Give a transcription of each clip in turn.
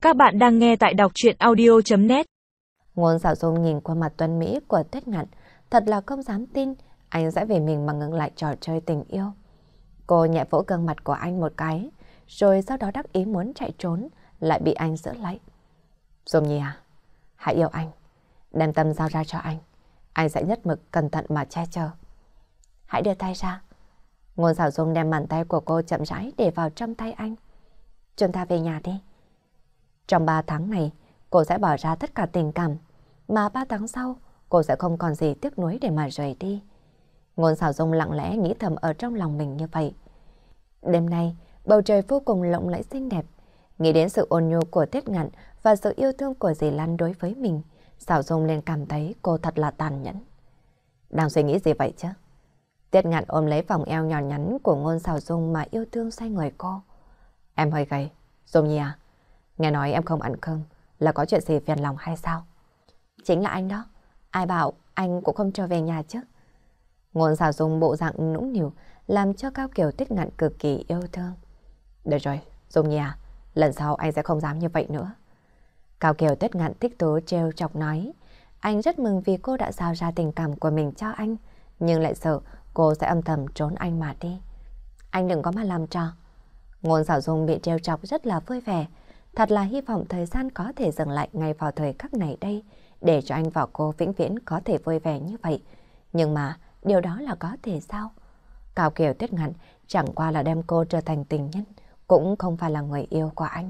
Các bạn đang nghe tại đọc truyện audio.net. Ngôn Sảo Dung nhìn qua mặt tuấn Mỹ của Tuyết Ngạn, thật là không dám tin anh sẽ vì mình mà ngừng lại trò chơi tình yêu. Cô nhẹ vỗ gương mặt của anh một cái, rồi sau đó đắc ý muốn chạy trốn, lại bị anh giữ lại. Dung Nhi à, hãy yêu anh, đem tâm giao ra cho anh sẽ nhất mực cẩn thận mà che chở. Hãy đưa tay ra. Ngôn Sảo Dung đem bàn tay của cô chậm rãi để vào trong tay anh. Chúng ta về nhà đi. Trong 3 tháng này, cô sẽ bỏ ra tất cả tình cảm, mà 3 tháng sau, cô sẽ không còn gì tiếc nuối để mà rời đi. Ngôn Sảo Dung lặng lẽ nghĩ thầm ở trong lòng mình như vậy. Đêm nay, bầu trời vô cùng lộng lẫy xinh đẹp. Nghĩ đến sự ôn nhu của Tuyết Ngạn và sự yêu thương của dì Lan đối với mình, Sảo Dung liền cảm thấy cô thật là tàn nhẫn. Đang suy nghĩ gì vậy chứ? Tuyết Ngạn ôm lấy vòng eo nhỏ nhắn của Ngôn Sảo Dung mà yêu thương xoay người cô. Em hơi gầy, Dung Nhi à? Nghe nói em không ăn cơm, là có chuyện gì phiền lòng hay sao? Chính là anh đó. Ai bảo anh cũng không trở về nhà chứ? Ngôn Sảo Dung bộ dạng nũng nịu làm cho Cao Kiều Tuyết Ngạn cực kỳ yêu thương. Được rồi, Dung Nhi à, lần sau anh sẽ không dám như vậy nữa. Cao Kiều Tuyết Ngạn thích thú trêu chọc nói. Anh rất mừng vì cô đã giao ra tình cảm của mình cho anh, nhưng lại sợ cô sẽ âm thầm trốn anh mà đi. Anh đừng có mà làm trò. Ngôn Sảo Dung bị trêu chọc rất là vui vẻ. Thật là hy vọng thời gian có thể dừng lại ngay vào thời khắc này đây, để cho anh và cô vĩnh viễn có thể vui vẻ như vậy. Nhưng mà điều đó là có thể sao? Cao Kiều Tuyết Ngạn chẳng qua là đem cô trở thành tình nhân, cũng không phải là người yêu của anh.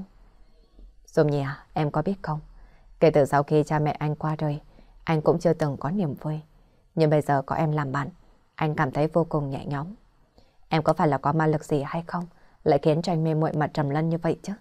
Dung Nhi à, em có biết không? Kể từ sau khi cha mẹ anh qua đời, anh cũng chưa từng có niềm vui. Nhưng bây giờ có em làm bạn, anh cảm thấy vô cùng nhẹ nhõm. Em có phải là có ma lực gì hay không, lại khiến cho anh mê muội mà trầm luân như vậy chứ?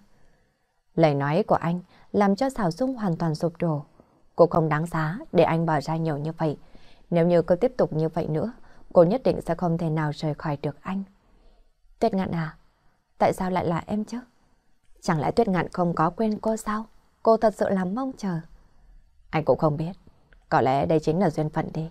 Lời nói của anh làm cho Sảo Dung hoàn toàn sụp đổ. Cô không đáng giá để anh bỏ ra nhiều như vậy. Nếu như cô tiếp tục như vậy nữa, cô nhất định sẽ không thể nào rời khỏi được anh. Tuyết Ngạn à, tại sao lại là em chứ? Chẳng lẽ Tuyết Ngạn không có quên cô sao? Cô thật sự là mong chờ. Anh cũng không biết. Có lẽ đây chính là duyên phận đi.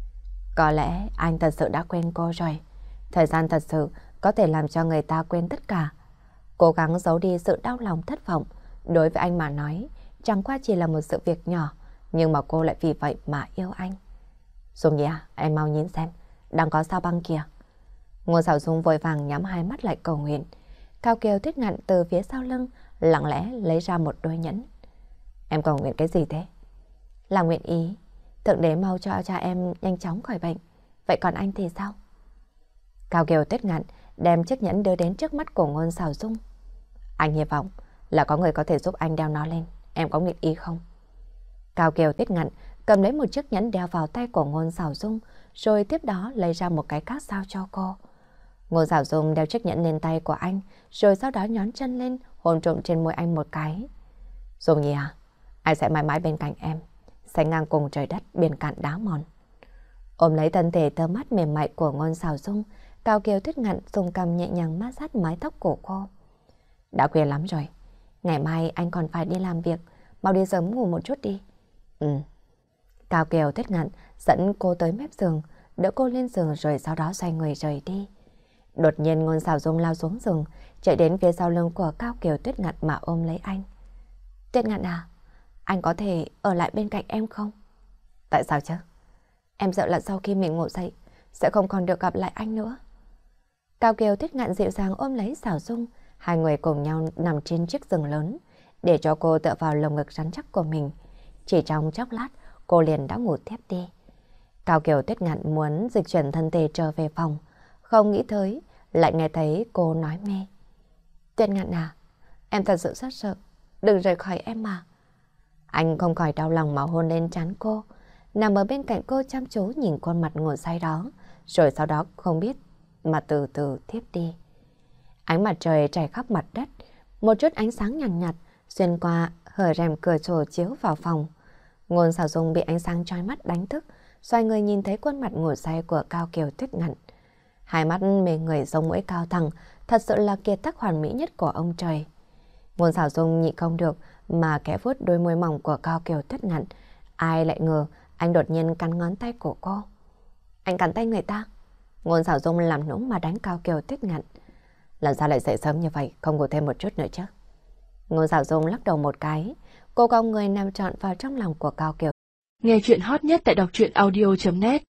Có lẽ anh thật sự đã quên cô rồi. Thời gian thật sự có thể làm cho người ta quên tất cả. Cố gắng giấu đi sự đau lòng thất vọng. Đối với anh mà nói, chẳng qua chỉ là một sự việc nhỏ, nhưng mà cô lại vì vậy mà yêu anh. Dung Nhi à, em mau nhìn xem, đang có sao băng kìa. Ngô Sảo Dung vội vàng nhắm hai mắt lại cầu nguyện. Cao Kiều Tuyết Ngạn từ phía sau lưng lặng lẽ lấy ra một đôi nhẫn. Em cầu nguyện cái gì thế? Là nguyện ý Thượng Đế mau cho cha em nhanh chóng khỏi bệnh. Vậy còn anh thì sao? Cao Kiều Tuyết Ngạn đem chiếc nhẫn đưa đến trước mắt của Ngôn Sảo Dung. Anh hy vọng là có người có thể giúp anh đeo nó lên. Em có nguyện ý không? Cao Kiều Tuyết Ngạn cầm lấy một chiếc nhẫn đeo vào tay của Ngôn Sảo Dung, rồi tiếp đó lấy ra một cái khác giao cho cô. Ngôn Sảo Dung đeo chiếc nhẫn lên tay của anh, rồi sau đó nhón chân lên, hôn trộm trên môi anh một cái. Dung Nhi à, anh sẽ mãi mãi bên cạnh em, sánh ngang cùng trời đất biển cạn đá mòn. Ôm lấy thân thể thơm mát mềm mại của Ngôn Sảo Dung, Cao Kiều Tuyết Ngạn dùng cằm nhẹ nhàng mát sát mái tóc của cô. Đã khuya lắm rồi, ngày mai anh còn phải đi làm việc, mau đi sớm ngủ một chút đi. Cao Kiều Tuyết Ngạn dẫn cô tới mép giường, đỡ cô lên giường rồi sau đó xoay người rời đi. Đột nhiên Ngôn Sảo Dung lao xuống giường, chạy đến phía sau lưng của Cao Kiều Tuyết Ngạn mà ôm lấy anh. Tuyết Ngạn à, anh có thể ở lại bên cạnh em không? Tại sao chứ? Em sợ là sau khi mình ngủ dậy sẽ không còn được gặp lại anh nữa. Cao Kiều Tuyết Ngạn dịu dàng ôm lấy Sảo Dung, hai người cùng nhau nằm trên chiếc giường lớn, để cho cô tựa vào lồng ngực rắn chắc của mình. Chỉ trong chốc lát, cô liền đã ngủ tiếp đi. Cao Kiều Tuyết Ngạn muốn dịch chuyển thân thể trở về phòng, không nghĩ tới, lại nghe thấy cô nói mê. Tuyết Ngạn à, em thật sự rất sợ, đừng rời khỏi em mà. Anh không khỏi đau lòng mà hôn lên trán cô, nằm ở bên cạnh cô chăm chú nhìn khuôn mặt ngủ say đó, rồi sau đó không biết mà từ từ thiếp đi. Ánh mặt trời trải khắp mặt đất, một chút ánh sáng nhàn nhạt xuyên qua hở rèm cửa sổ chiếu vào phòng. Ngôn Sảo Dung bị ánh sáng chói mắt đánh thức, xoay người nhìn thấy khuôn mặt ngủ say của Cao Kiều Tuyết Ngạn. Hai mắt mê người giống mũi cao thẳng, thật sự là kiệt tác hoàn mỹ nhất của ông trời. Ngôn Sảo Dung nhịn không được mà khẽ vuốt đôi môi mỏng của Cao Kiều Tuyết Ngạn. Ai lại ngờ anh đột nhiên cắn ngón tay của cô. Anh cắn tay người ta? Ngôn Sảo Dung làm nũng mà đánh Cao Kiều Tuyết Ngạn. Làm sao lại dậy sớm như vậy, không ngủ thêm một chút nữa chứ? Ngô Dạo Dung lắc đầu một cái, cô cong người nằm trọn vào trong lòng của Cao Kiều. Nghe chuyện hot nhất tại đọc truyện audio.net